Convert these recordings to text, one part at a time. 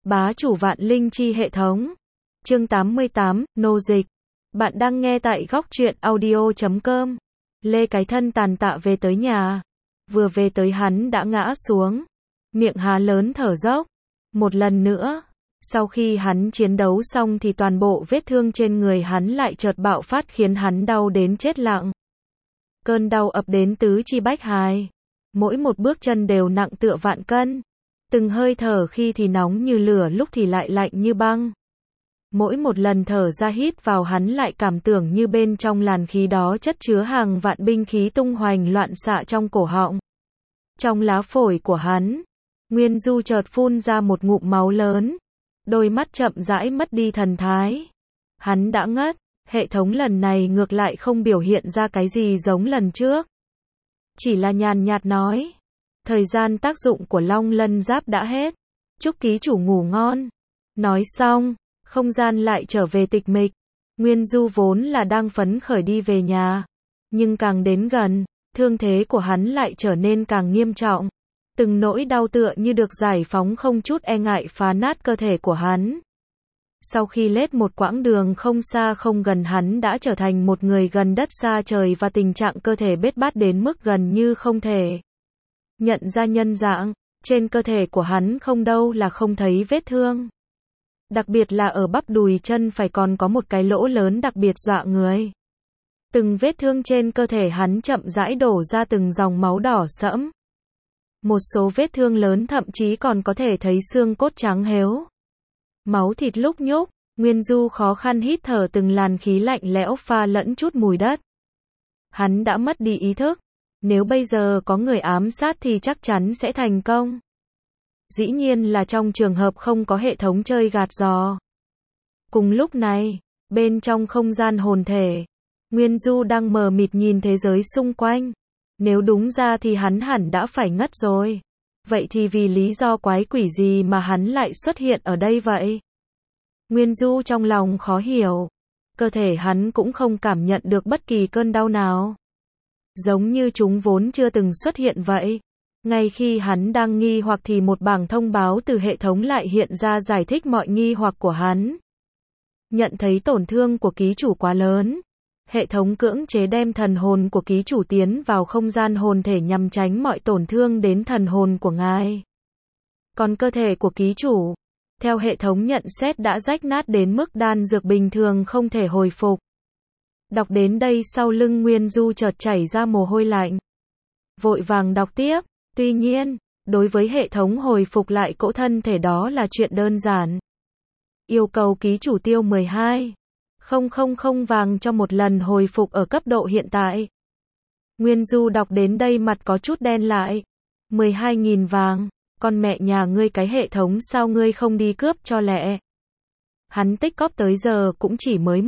Bá chủ vạn linh chi hệ thống. Chương 88, nô dịch. Bạn đang nghe tại góc truyện audio.com. Lê cái thân tàn tạ về tới nhà. Vừa về tới hắn đã ngã xuống. Miệng há lớn thở dốc. Một lần nữa. Sau khi hắn chiến đấu xong thì toàn bộ vết thương trên người hắn lại chợt bạo phát khiến hắn đau đến chết lặng. Cơn đau ập đến tứ chi bách hài. Mỗi một bước chân đều nặng tựa vạn cân. Từng hơi thở khi thì nóng như lửa lúc thì lại lạnh như băng. Mỗi một lần thở ra hít vào hắn lại cảm tưởng như bên trong làn khí đó chất chứa hàng vạn binh khí tung hoành loạn xạ trong cổ họng. Trong lá phổi của hắn, Nguyên Du chợt phun ra một ngụm máu lớn. Đôi mắt chậm rãi mất đi thần thái. Hắn đã ngất, hệ thống lần này ngược lại không biểu hiện ra cái gì giống lần trước. Chỉ là nhàn nhạt nói. Thời gian tác dụng của Long Lân Giáp đã hết. Chúc ký chủ ngủ ngon. Nói xong, không gian lại trở về tịch mịch. Nguyên Du vốn là đang phấn khởi đi về nhà. Nhưng càng đến gần, thương thế của hắn lại trở nên càng nghiêm trọng. Từng nỗi đau tựa như được giải phóng không chút e ngại phá nát cơ thể của hắn. Sau khi lết một quãng đường không xa không gần hắn đã trở thành một người gần đất xa trời và tình trạng cơ thể bết bát đến mức gần như không thể nhận ra nhân dạng. Trên cơ thể của hắn không đâu là không thấy vết thương. Đặc biệt là ở bắp đùi chân phải còn có một cái lỗ lớn đặc biệt dọa người. Từng vết thương trên cơ thể hắn chậm rãi đổ ra từng dòng máu đỏ sẫm. Một số vết thương lớn thậm chí còn có thể thấy xương cốt trắng héo. Máu thịt lúc nhúc, Nguyên Du khó khăn hít thở từng làn khí lạnh lẽo pha lẫn chút mùi đất. Hắn đã mất đi ý thức. Nếu bây giờ có người ám sát thì chắc chắn sẽ thành công. Dĩ nhiên là trong trường hợp không có hệ thống chơi gạt giò. Cùng lúc này, bên trong không gian hồn thể, Nguyên Du đang mờ mịt nhìn thế giới xung quanh. Nếu đúng ra thì hắn hẳn đã phải ngất rồi. Vậy thì vì lý do quái quỷ gì mà hắn lại xuất hiện ở đây vậy? Nguyên Du trong lòng khó hiểu. Cơ thể hắn cũng không cảm nhận được bất kỳ cơn đau nào. Giống như chúng vốn chưa từng xuất hiện vậy. Ngay khi hắn đang nghi hoặc thì một bảng thông báo từ hệ thống lại hiện ra giải thích mọi nghi hoặc của hắn. Nhận thấy tổn thương của ký chủ quá lớn. Hệ thống cưỡng chế đem thần hồn của ký chủ tiến vào không gian hồn thể nhằm tránh mọi tổn thương đến thần hồn của ngài. Còn cơ thể của ký chủ, theo hệ thống nhận xét đã rách nát đến mức đan dược bình thường không thể hồi phục. Đọc đến đây sau lưng Nguyên Du chợt chảy ra mồ hôi lạnh. Vội vàng đọc tiếp, tuy nhiên, đối với hệ thống hồi phục lại cỗ thân thể đó là chuyện đơn giản. Yêu cầu ký chủ tiêu 12.000 vàng cho một lần hồi phục ở cấp độ hiện tại. Nguyên Du đọc đến đây mặt có chút đen lại. 12.000 vàng, con mẹ nhà ngươi cái hệ thống sao ngươi không đi cướp cho lẹ. Hắn tích cóp tới giờ cũng chỉ mới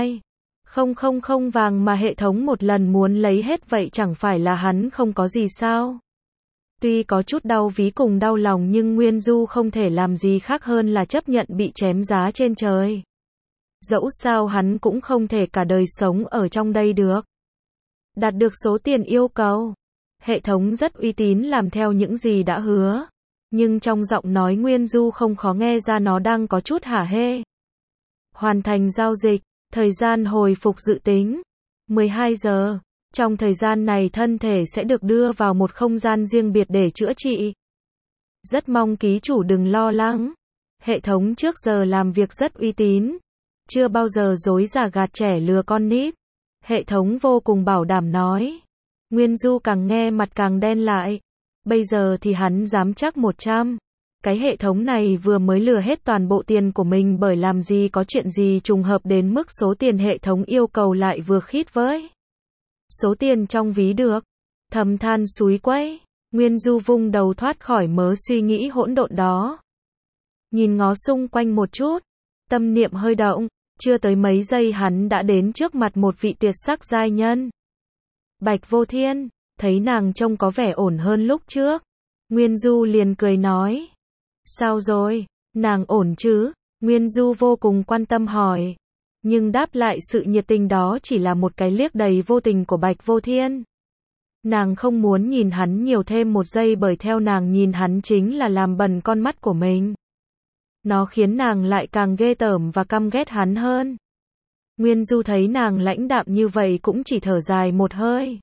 12.000 vàng mà hệ thống một lần muốn lấy hết vậy chẳng phải là hắn không có gì sao. Tuy có chút đau ví cùng đau lòng nhưng Nguyên Du không thể làm gì khác hơn là chấp nhận bị chém giá trên trời. Dẫu sao hắn cũng không thể cả đời sống ở trong đây được. Đạt được số tiền yêu cầu. Hệ thống rất uy tín làm theo những gì đã hứa. Nhưng trong giọng nói Nguyên Du không khó nghe ra nó đang có chút hả hê. Hoàn thành giao dịch. Thời gian hồi phục dự tính 12 giờ. Trong thời gian này thân thể sẽ được đưa vào một không gian riêng biệt để chữa trị. Rất mong ký chủ đừng lo lắng. Hệ thống trước giờ làm việc rất uy tín. Chưa bao giờ dối giả gạt trẻ lừa con nít. Hệ thống vô cùng bảo đảm nói. Nguyên Du càng nghe mặt càng đen lại. Bây giờ thì hắn dám chắc 100. Cái hệ thống này vừa mới lừa hết toàn bộ tiền của mình bởi làm gì có chuyện gì trùng hợp đến mức số tiền hệ thống yêu cầu lại vừa khít với số tiền trong ví được. Thầm than xúi quẩy. Nguyên Du vung đầu thoát khỏi mớ suy nghĩ hỗn độn đó. Nhìn ngó xung quanh một chút. Tâm niệm hơi động. Chưa tới mấy giây hắn đã đến trước mặt một vị tuyệt sắc giai nhân. Bạch Vô Thiên. Thấy nàng trông có vẻ ổn hơn lúc trước. Nguyên Du liền cười nói. Sao rồi? Nàng ổn chứ? Nguyên Du vô cùng quan tâm hỏi. Nhưng đáp lại sự nhiệt tình đó chỉ là một cái liếc đầy vô tình của Bạch Vô Thiên. Nàng không muốn nhìn hắn nhiều thêm một giây bởi theo nàng nhìn hắn chính là làm bẩn con mắt của mình. Nó khiến nàng lại càng ghê tởm và căm ghét hắn hơn. Nguyên Du thấy nàng lãnh đạm như vậy cũng chỉ thở dài một hơi.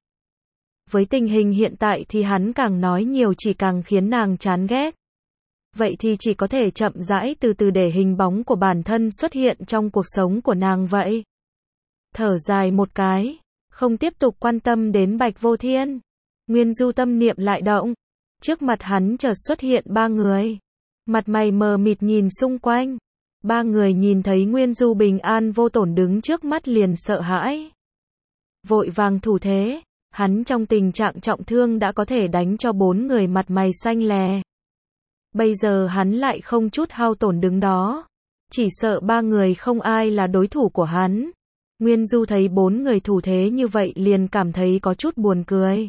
Với tình hình hiện tại thì hắn càng nói nhiều chỉ càng khiến nàng chán ghét. Vậy thì chỉ có thể chậm rãi từ từ để hình bóng của bản thân xuất hiện trong cuộc sống của nàng vậy. Thở dài một cái, không tiếp tục quan tâm đến Bạch Vô Thiên. Nguyên Du tâm niệm lại động. Trước mặt hắn chợt xuất hiện ba người. Mặt mày mờ mịt nhìn xung quanh. Ba người nhìn thấy Nguyên Du bình an vô tổn đứng trước mắt liền sợ hãi. Vội vàng thủ thế. Hắn trong tình trạng trọng thương đã có thể đánh cho bốn người mặt mày xanh lè. Bây giờ hắn lại không chút hao tổn đứng đó. Chỉ sợ ba người không ai là đối thủ của hắn. Nguyên Du thấy bốn người thủ thế như vậy liền cảm thấy có chút buồn cười.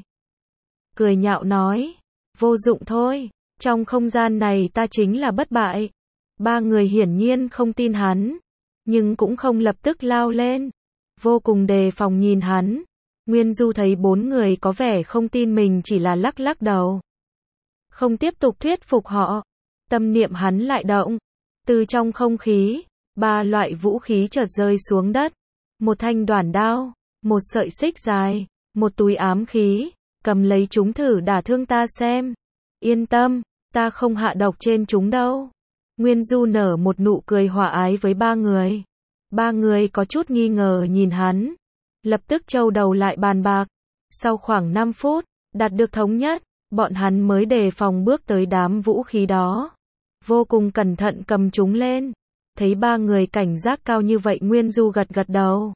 Cười nhạo nói, vô dụng thôi, trong không gian này ta chính là bất bại. Ba người hiển nhiên không tin hắn, nhưng cũng không lập tức lao lên. Vô cùng đề phòng nhìn hắn. Nguyên Du thấy bốn người có vẻ không tin mình chỉ là lắc lắc đầu. Không tiếp tục thuyết phục họ. Tâm niệm hắn lại động. Từ trong không khí, ba loại vũ khí chợt rơi xuống đất. Một thanh đoản đao, một sợi xích dài, một túi ám khí. Cầm lấy chúng thử đả thương ta xem. Yên tâm, ta không hạ độc trên chúng đâu. Nguyên Du nở một nụ cười hòa ái với ba người. Ba người có chút nghi ngờ nhìn hắn. Lập tức trâu đầu lại bàn bạc. Sau khoảng 5 phút, đạt được thống nhất, bọn hắn mới đề phòng bước tới đám vũ khí đó. Vô cùng cẩn thận cầm chúng lên. Thấy ba người cảnh giác cao như vậy Nguyên Du gật gật đầu.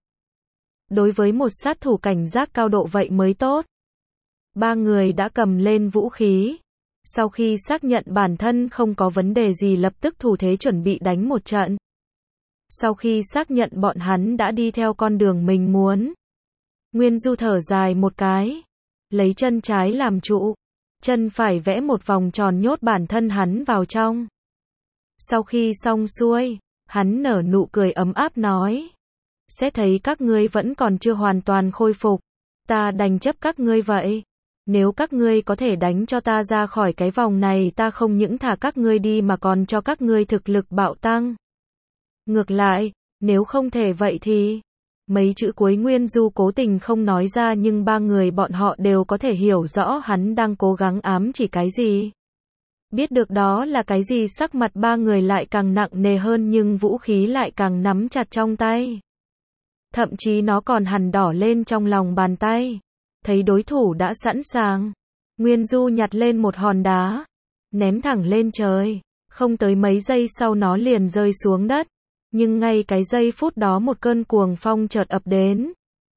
Đối với một sát thủ cảnh giác cao độ vậy mới tốt. Ba người đã cầm lên vũ khí. Sau khi xác nhận bản thân không có vấn đề gì lập tức thủ thế chuẩn bị đánh một trận. Sau khi xác nhận bọn hắn đã đi theo con đường mình muốn. Nguyên Du thở dài một cái. Lấy chân trái làm trụ. Chân phải vẽ một vòng tròn nhốt bản thân hắn vào trong. Sau khi xong xuôi, hắn nở nụ cười ấm áp nói. Sẽ thấy các ngươi vẫn còn chưa hoàn toàn khôi phục. Ta đành chấp các ngươi vậy. Nếu các ngươi có thể đánh cho ta ra khỏi cái vòng này ta không những thả các ngươi đi mà còn cho các ngươi thực lực bạo tăng. Ngược lại, nếu không thể vậy thì... Mấy chữ cuối Nguyên Du cố tình không nói ra nhưng ba người bọn họ đều có thể hiểu rõ hắn đang cố gắng ám chỉ cái gì. Biết được đó là cái gì sắc mặt ba người lại càng nặng nề hơn nhưng vũ khí lại càng nắm chặt trong tay. Thậm chí nó còn hằn đỏ lên trong lòng bàn tay. Thấy đối thủ đã sẵn sàng. Nguyên Du nhặt lên một hòn đá. Ném thẳng lên trời. Không tới mấy giây sau nó liền rơi xuống đất. Nhưng ngay cái giây phút đó một cơn cuồng phong chợt ập đến.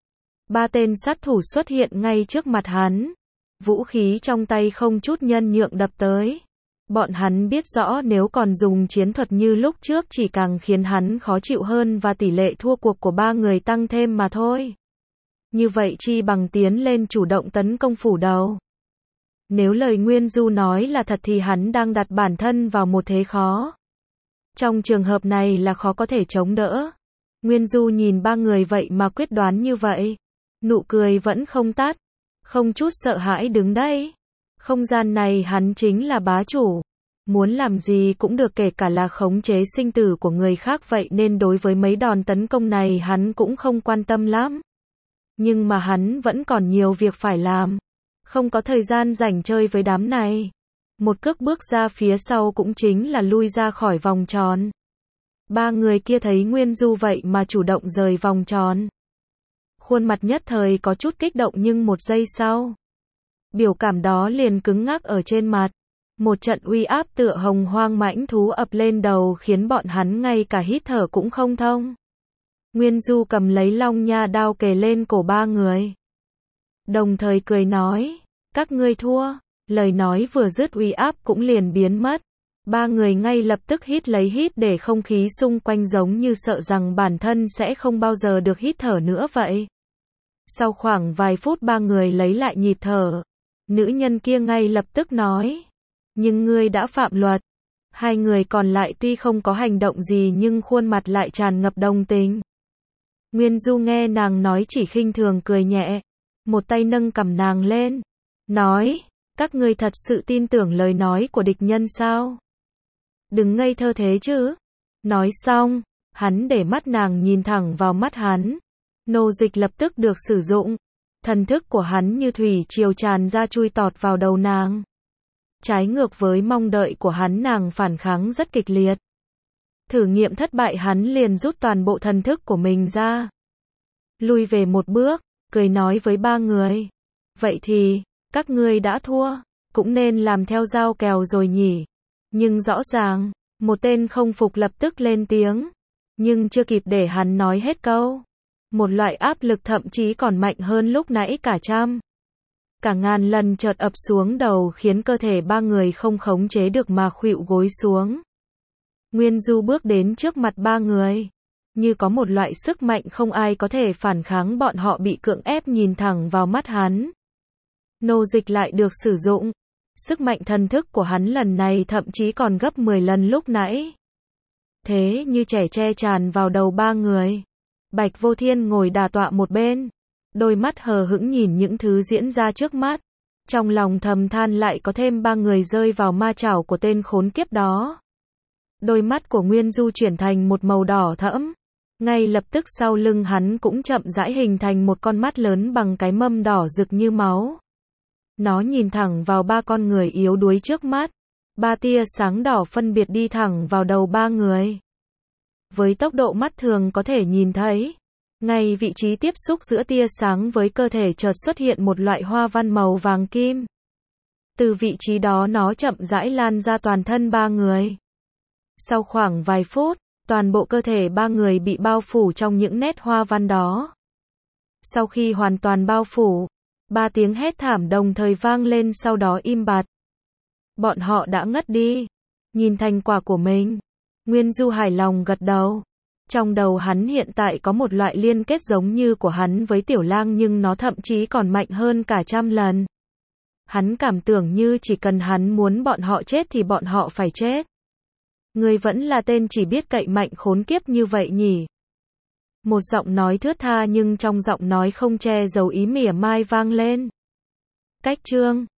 Ba tên sát thủ xuất hiện ngay trước mặt hắn. Vũ khí trong tay không chút nhân nhượng đập tới. Bọn hắn biết rõ nếu còn dùng chiến thuật như lúc trước chỉ càng khiến hắn khó chịu hơn và tỷ lệ thua cuộc của ba người tăng thêm mà thôi. Như vậy chi bằng tiến lên chủ động tấn công phủ đầu. Nếu lời Nguyên Du nói là thật thì hắn đang đặt bản thân vào một thế khó. Trong trường hợp này là khó có thể chống đỡ. Nguyên Du nhìn ba người vậy mà quyết đoán như vậy. Nụ cười vẫn không tắt. Không chút sợ hãi đứng đây. Không gian này hắn chính là bá chủ. Muốn làm gì cũng được kể cả là khống chế sinh tử của người khác vậy nên đối với mấy đòn tấn công này hắn cũng không quan tâm lắm. Nhưng mà hắn vẫn còn nhiều việc phải làm. Không có thời gian rảnh chơi với đám này. Một cước bước ra phía sau cũng chính là lui ra khỏi vòng tròn. Ba người kia thấy Nguyên Du vậy mà chủ động rời vòng tròn. Khuôn mặt nhất thời có chút kích động nhưng một giây sau. Biểu cảm đó liền cứng ngắc ở trên mặt. Một trận uy áp tựa hồng hoang mãnh thú ập lên đầu khiến bọn hắn ngay cả hít thở cũng không thông. Nguyên Du cầm lấy long nha đao kề lên cổ ba người. Đồng thời cười nói, các ngươi thua. Lời nói vừa dứt uy áp cũng liền biến mất. Ba người ngay lập tức hít lấy hít để không khí xung quanh giống như sợ rằng bản thân sẽ không bao giờ được hít thở nữa vậy. Sau khoảng vài phút ba người lấy lại nhịp thở. Nữ nhân kia ngay lập tức nói. Nhưng ngươi đã phạm luật. Hai người còn lại tuy không có hành động gì nhưng khuôn mặt lại tràn ngập đồng tình. Nguyên Du nghe nàng nói chỉ khinh thường cười nhẹ. Một tay nâng cằm nàng lên. Nói. Các ngươi thật sự tin tưởng lời nói của địch nhân sao? Đừng ngây thơ thế chứ. Nói xong, hắn để mắt nàng nhìn thẳng vào mắt hắn. Nô dịch lập tức được sử dụng. Thần thức của hắn như thủy triều tràn ra chui tọt vào đầu nàng. Trái ngược với mong đợi của hắn, nàng phản kháng rất kịch liệt. Thử nghiệm thất bại, hắn liền rút toàn bộ thần thức của mình ra. Lùi về một bước, cười nói với ba người. Vậy thì, các ngươi đã thua, cũng nên làm theo giao kèo rồi nhỉ. Nhưng rõ ràng, một tên không phục lập tức lên tiếng. Nhưng chưa kịp để hắn nói hết câu. Một loại áp lực thậm chí còn mạnh hơn lúc nãy cả trăm. Cả ngàn lần chợt ập xuống đầu khiến cơ thể ba người không khống chế được mà khuỵu gối xuống. Nguyên Du bước đến trước mặt ba người. Như có một loại sức mạnh không ai có thể phản kháng, bọn họ bị cưỡng ép nhìn thẳng vào mắt hắn. Nô dịch lại được sử dụng. Sức mạnh thần thức của hắn lần này thậm chí còn gấp 10 lần lúc nãy. Thế như trẻ tre tràn vào đầu ba người. Bạch Vô Thiên ngồi đả tọa một bên. Đôi mắt hờ hững nhìn những thứ diễn ra trước mắt. Trong lòng thầm than lại có thêm ba người rơi vào ma chảo của tên khốn kiếp đó. Đôi mắt của Nguyên Du chuyển thành một màu đỏ thẫm. Ngay lập tức sau lưng hắn cũng chậm rãi hình thành một con mắt lớn bằng cái mâm đỏ rực như máu. Nó nhìn thẳng vào ba con người yếu đuối trước mắt. Ba tia sáng đỏ phân biệt đi thẳng vào đầu ba người. Với tốc độ mắt thường có thể nhìn thấy, ngay vị trí tiếp xúc giữa tia sáng với cơ thể chợt xuất hiện một loại hoa văn màu vàng kim. Từ vị trí đó nó chậm rãi lan ra toàn thân ba người. Sau khoảng vài phút, toàn bộ cơ thể ba người bị bao phủ trong những nét hoa văn đó. Sau khi hoàn toàn bao phủ, ba tiếng hét thảm đồng thời vang lên, sau đó im bặt. Bọn họ đã ngất đi. Nhìn thành quả của mình, Nguyên Du hài lòng gật đầu. Trong đầu hắn hiện tại có một loại liên kết giống như của hắn với Tiểu Lang, nhưng nó thậm chí còn mạnh hơn cả trăm lần. Hắn cảm tưởng như chỉ cần hắn muốn bọn họ chết thì bọn họ phải chết. Ngươi vẫn là tên chỉ biết cậy mạnh khốn kiếp như vậy nhỉ? Một giọng nói thướt tha nhưng trong giọng nói không che giấu ý mỉa mai vang lên. Cách chương